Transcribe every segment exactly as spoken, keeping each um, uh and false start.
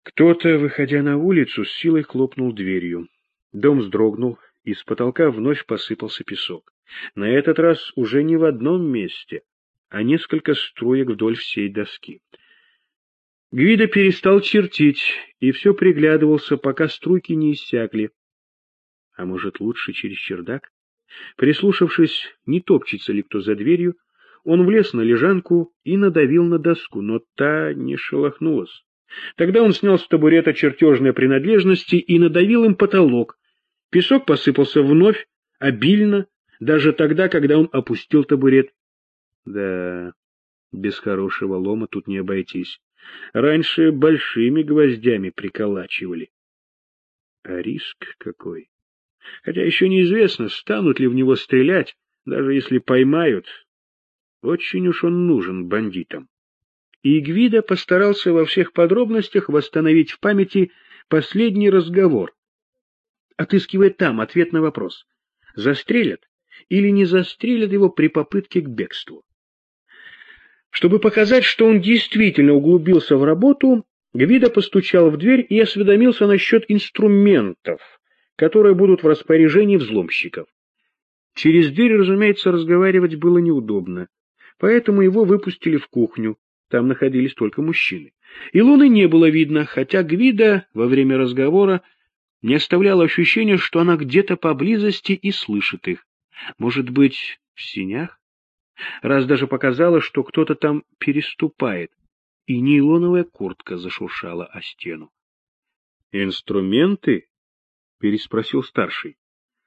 Кто-то, выходя на улицу, с силой хлопнул дверью. Дом вздрогнул, и с потолка вновь посыпался песок. На этот раз уже не в одном месте, а несколько струек вдоль всей доски. Гвидо перестал чертить и все приглядывался, пока струйки не иссякли. А может, лучше через чердак? Прислушавшись, не топчется ли кто за дверью, он влез на лежанку и надавил на доску, но та не шелохнулась. Тогда он снял с табурета чертежные принадлежности и надавил им потолок. Песок посыпался вновь, обильно, даже тогда, когда он опустил табурет. Да, без хорошего лома тут не обойтись. Раньше большими гвоздями приколачивали. А риск какой! Хотя еще неизвестно, станут ли в него стрелять, даже если поймают. Очень уж он нужен бандитам. И Гвидо постарался во всех подробностях восстановить в памяти последний разговор, отыскивая там ответ на вопрос, застрелят или не застрелят его при попытке к бегству. Чтобы показать, что он действительно углубился в работу, Гвидо постучал в дверь и осведомился насчет инструментов, которые будут в распоряжении взломщиков. Через дверь, разумеется, разговаривать было неудобно, поэтому его выпустили в кухню. Там находились только мужчины. Илоны не было видно, хотя Гвидо во время разговора не оставляло ощущения, что она где-то поблизости и слышит их. Может быть, в сенях? Раз даже показалось, что кто-то там переступает, и нейлоновая куртка зашуршала о стену. «Инструменты?» — переспросил старший.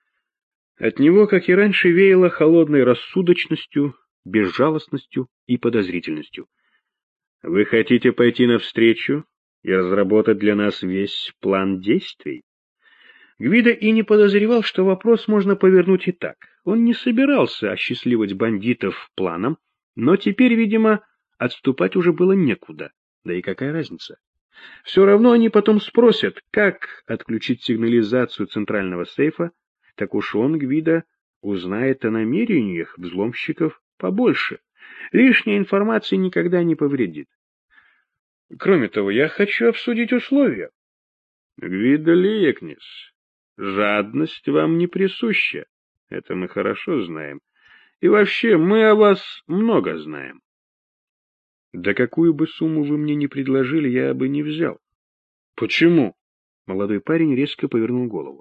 От него, как и раньше, веяло холодной рассудочностью, безжалостностью и подозрительностью. «Вы хотите пойти навстречу и разработать для нас весь план действий?» Гвидо и не подозревал, что вопрос можно повернуть и так. Он не собирался осчастливать бандитов планом, но теперь, видимо, отступать уже было некуда. Да и какая разница? Все равно они потом спросят, как отключить сигнализацию центрального сейфа, так уж он, Гвидо, узнает о намерениях взломщиков побольше. Лишняя информация никогда не повредит. Кроме того, я хочу обсудить условия. Гвидо Лиекнис, жадность вам не присуща. Это мы хорошо знаем. И вообще, мы о вас много знаем. Да какую бы сумму вы мне не предложили, я бы не взял. Почему? Молодой парень резко повернул голову.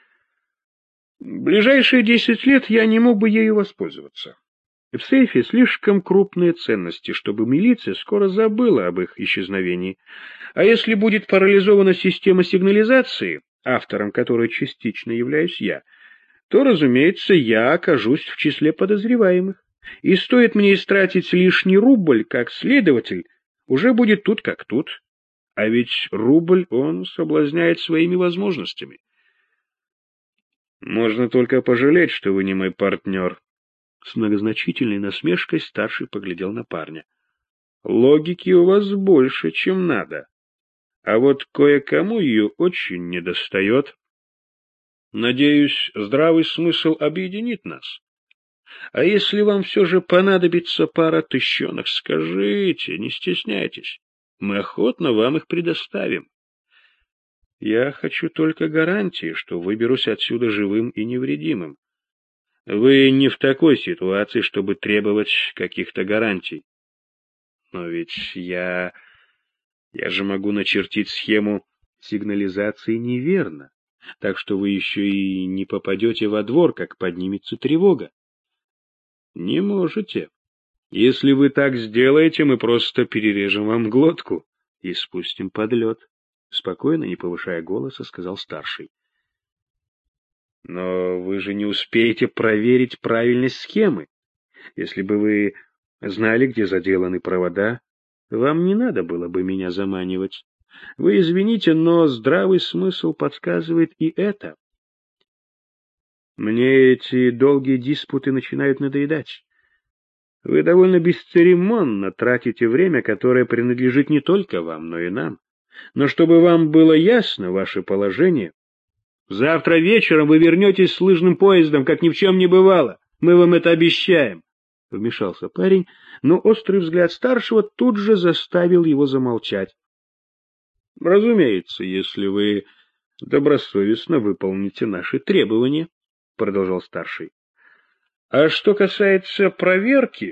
Ближайшие десять лет я не мог бы ею воспользоваться. В сейфе слишком крупные ценности, чтобы милиция скоро забыла об их исчезновении. А если будет парализована система сигнализации, автором которой частично являюсь я, то, разумеется, я окажусь в числе подозреваемых. И стоит мне истратить лишний рубль, как следователь, уже будет тут как тут. А ведь рубль он соблазняет своими возможностями. Можно только пожалеть, что вы не мой партнер. С многозначительной насмешкой старший поглядел на парня. Логики у вас больше, чем надо. А вот кое-кому ее очень недостает. Надеюсь, здравый смысл объединит нас. А если вам все же понадобится пара тыщенок, скажите, не стесняйтесь. Мы охотно вам их предоставим. Я хочу только гарантии, что выберусь отсюда живым и невредимым. Вы не в такой ситуации, чтобы требовать каких-то гарантий. Но ведь я... Я же могу начертить схему сигнализации неверно, так что вы еще и не попадете во двор, как поднимется тревога. Не можете. Если вы так сделаете, мы просто перережем вам глотку и спустим под лед. Спокойно, не повышая голоса, сказал старший. Но вы же не успеете проверить правильность схемы. Если бы вы знали, где заделаны провода, вам не надо было бы меня заманивать. Вы извините, но здравый смысл подсказывает и это. Мне эти долгие диспуты начинают надоедать. Вы довольно бесцеремонно тратите время, которое принадлежит не только вам, но и нам. Но чтобы вам было ясно ваше положение, завтра вечером вы вернетесь с лыжным поездом, как ни в чем не бывало. Мы вам это обещаем. Вмешался парень, но острый взгляд старшего тут же заставил его замолчать. Разумеется, если вы добросовестно выполните наши требования, — продолжал старший. А что касается проверки,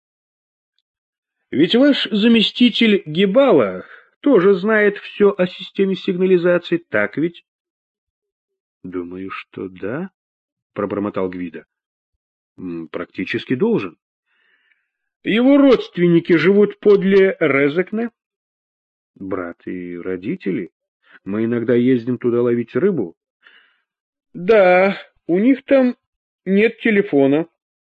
ведь ваш заместитель Гибала тоже знает все о системе сигнализации, так ведь? — Думаю, что да, — пробормотал Гвидо. — Практически должен. Его родственники живут подле Резекне? — Брат и родители. Мы иногда ездим туда ловить рыбу. — Да, у них там нет телефона.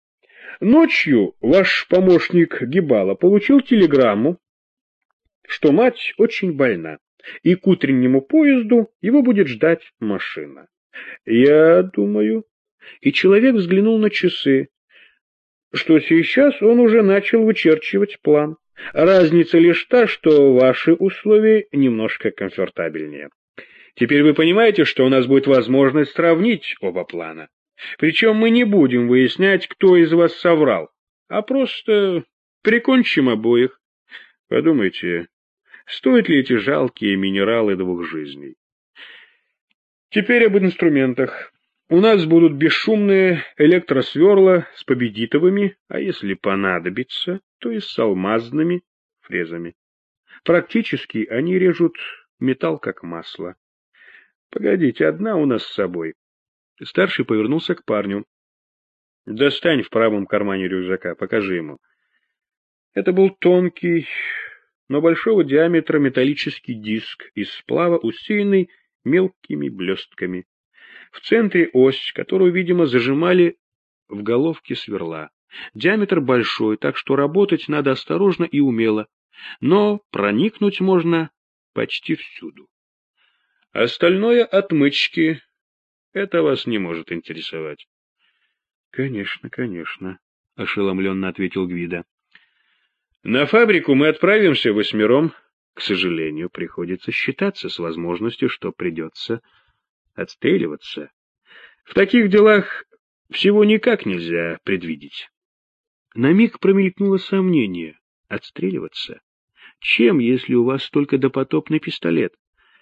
Ночью ваш помощник Гибала получил телеграмму, что мать очень больна, и к утреннему поезду его будет ждать машина. Я думаю... И человек взглянул на часы, что сейчас он уже начал вычерчивать план. Разница лишь та, что ваши условия немножко комфортабельнее. Теперь вы понимаете, что у нас будет возможность сравнить оба плана. Причем мы не будем выяснять, кто из вас соврал, а просто прикончим обоих. Подумайте, стоят ли эти жалкие минералы двух жизней? Теперь об инструментах. У нас будут бесшумные электросверла с победитовыми, а если понадобится, то и с алмазными фрезами. Практически они режут металл как масло. Погодите, одна у нас с собой. Старший повернулся к парню. Достань в правом кармане рюкзака, покажи ему. Это был тонкий, но большого диаметра металлический диск из сплава, усеянный мелкими блестками. В центре ось, которую, видимо, зажимали в головке сверла. Диаметр большой, так что работать надо осторожно и умело, но проникнуть можно почти всюду. Остальное отмычки. Это вас не может интересовать. — Конечно, конечно, — ошеломленно ответил Гвидо. — На фабрику мы отправимся восьмером. К сожалению, приходится считаться с возможностью, что придется отстреливаться. В таких делах всего никак нельзя предвидеть. На миг промелькнуло сомнение. Отстреливаться? Чем, если у вас только допотопный пистолет?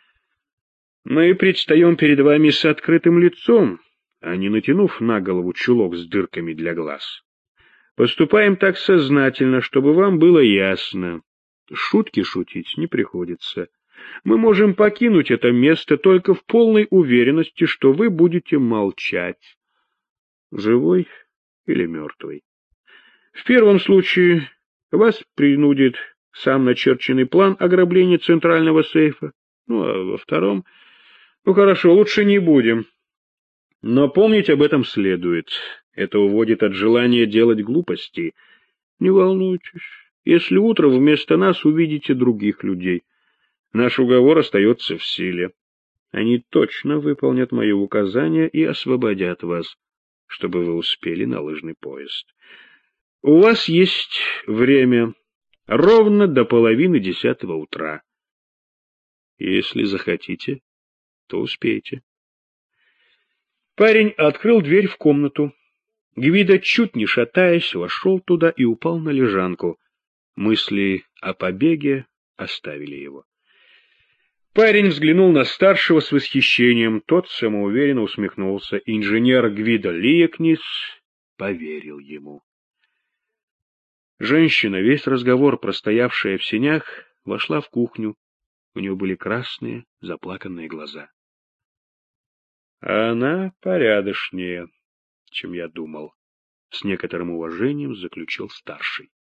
Мы предстаем перед вами с открытым лицом, а не натянув на голову чулок с дырками для глаз. Поступаем так сознательно, чтобы вам было ясно. Шутки шутить не приходится. Мы можем покинуть это место только в полной уверенности, что вы будете молчать, живой или мертвый. В первом случае вас принудит сам начерченный план ограбления центрального сейфа, ну а во втором... Ну хорошо, лучше не будем. Но помнить об этом следует. Это уводит от желания делать глупости. Не волнуйтесь, если утром вместо нас увидите других людей, наш уговор остается в силе. Они точно выполнят мои указания и освободят вас, чтобы вы успели на лыжный поезд. У вас есть время ровно до половины десятого утра. Если захотите, то успеете. Парень открыл дверь в комнату. Гвидо, чуть не шатаясь, вошел туда и упал на лежанку. Мысли о побеге оставили его. Парень взглянул на старшего с восхищением, тот самоуверенно усмехнулся. Инженер Гвидо Лиекнис поверил ему. Женщина, весь разговор простоявшая в сенях, вошла в кухню. У нее были красные, заплаканные глаза. А она порядочнее, чем я думал, — с некоторым уважением заключил старший.